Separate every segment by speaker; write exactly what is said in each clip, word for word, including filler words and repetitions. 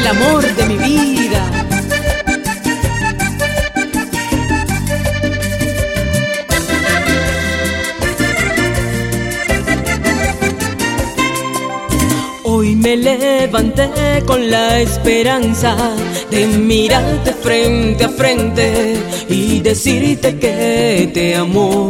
Speaker 1: amor de mi vida. Hoy me levanté con la esperanza de mirarte frente a frente y decirte que te amo.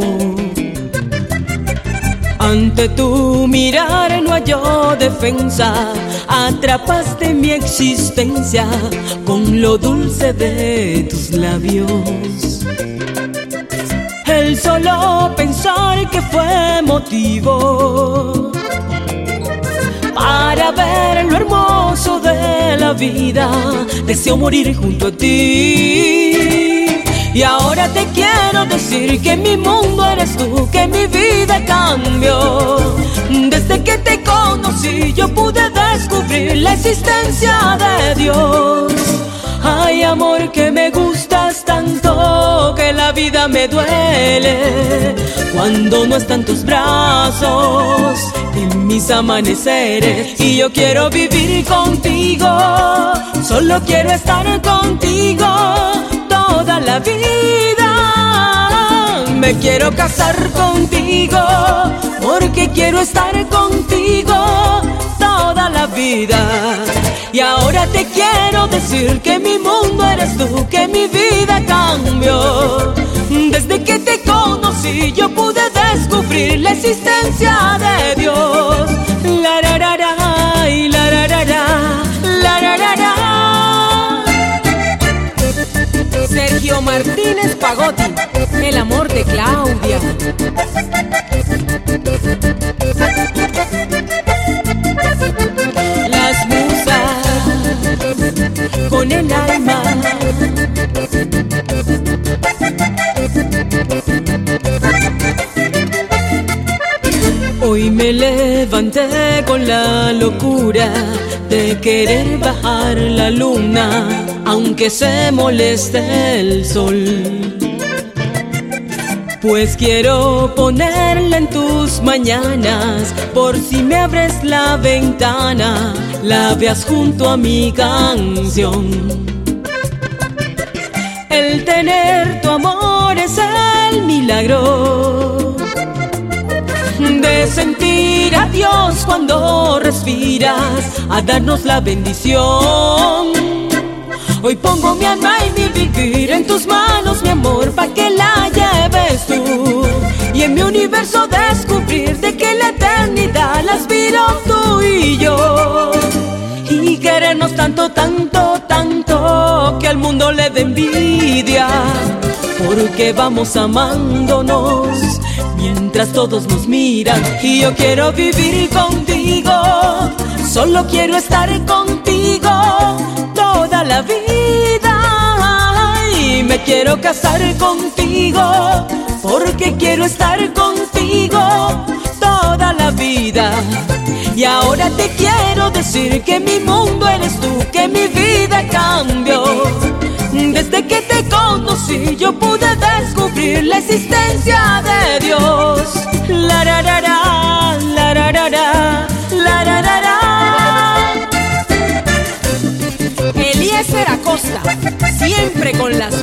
Speaker 1: Ante tu mirar no halló defensa, atrapaste mi existencia con lo dulce de tus labios. El solo pensar que fue motivo para ver lo hermoso de la vida, deseo morir junto a ti. Y ahora te quiero decir que mi mundo eres tú, que mi vida cambió. Desde que te conocí yo pude descubrir la existencia de Dios. Ay, amor, que me gustas tanto que la vida me duele cuando no están tus brazos en mis amaneceres. Y yo quiero vivir contigo, solo quiero estar contigo toda la vida. Me quiero casar contigo porque quiero estar contigo toda la vida. Y ahora te quiero decir que mi mundo eres tú, que mi vida cambió. Desde que te conocí yo pude descubrir la existencia de Dios. La ra ra ra, y la ra ra ra, la ra ra ra. Sergio Martínez Pagotti, el amor de Claudia. Las musas con el alma. Hoy me levanté con la locura de querer bajar la luna, aunque se moleste el sol. Pues quiero ponerla en tus mañanas, por si me abres la ventana, la veas junto a mi canción. El tener tu amor es el milagro de sentir a Dios cuando respiras, a darnos la bendición. Hoy pongo mi alma y mi vivir en tus manos, mi amor, pa' que la lleves tú. Y en mi universo descubrir de que la eternidad la aspiro tú y yo. Y querernos tanto, tanto, tanto, que al mundo le dé envidia, porque vamos amándonos mientras todos nos miran. Y yo quiero vivir contigo, solo quiero estar contigo toda la vida. Y me quiero casar contigo, porque quiero estar contigo toda la vida. Y ahora te quiero decir que mi mundo eres tú, que mi vida cambió. Desde que te conocí yo pude descubrir la existencia de Dios. La ra ra ra, la ra ra ra, la ra ra ra. Eliezer Acosta, siempre con las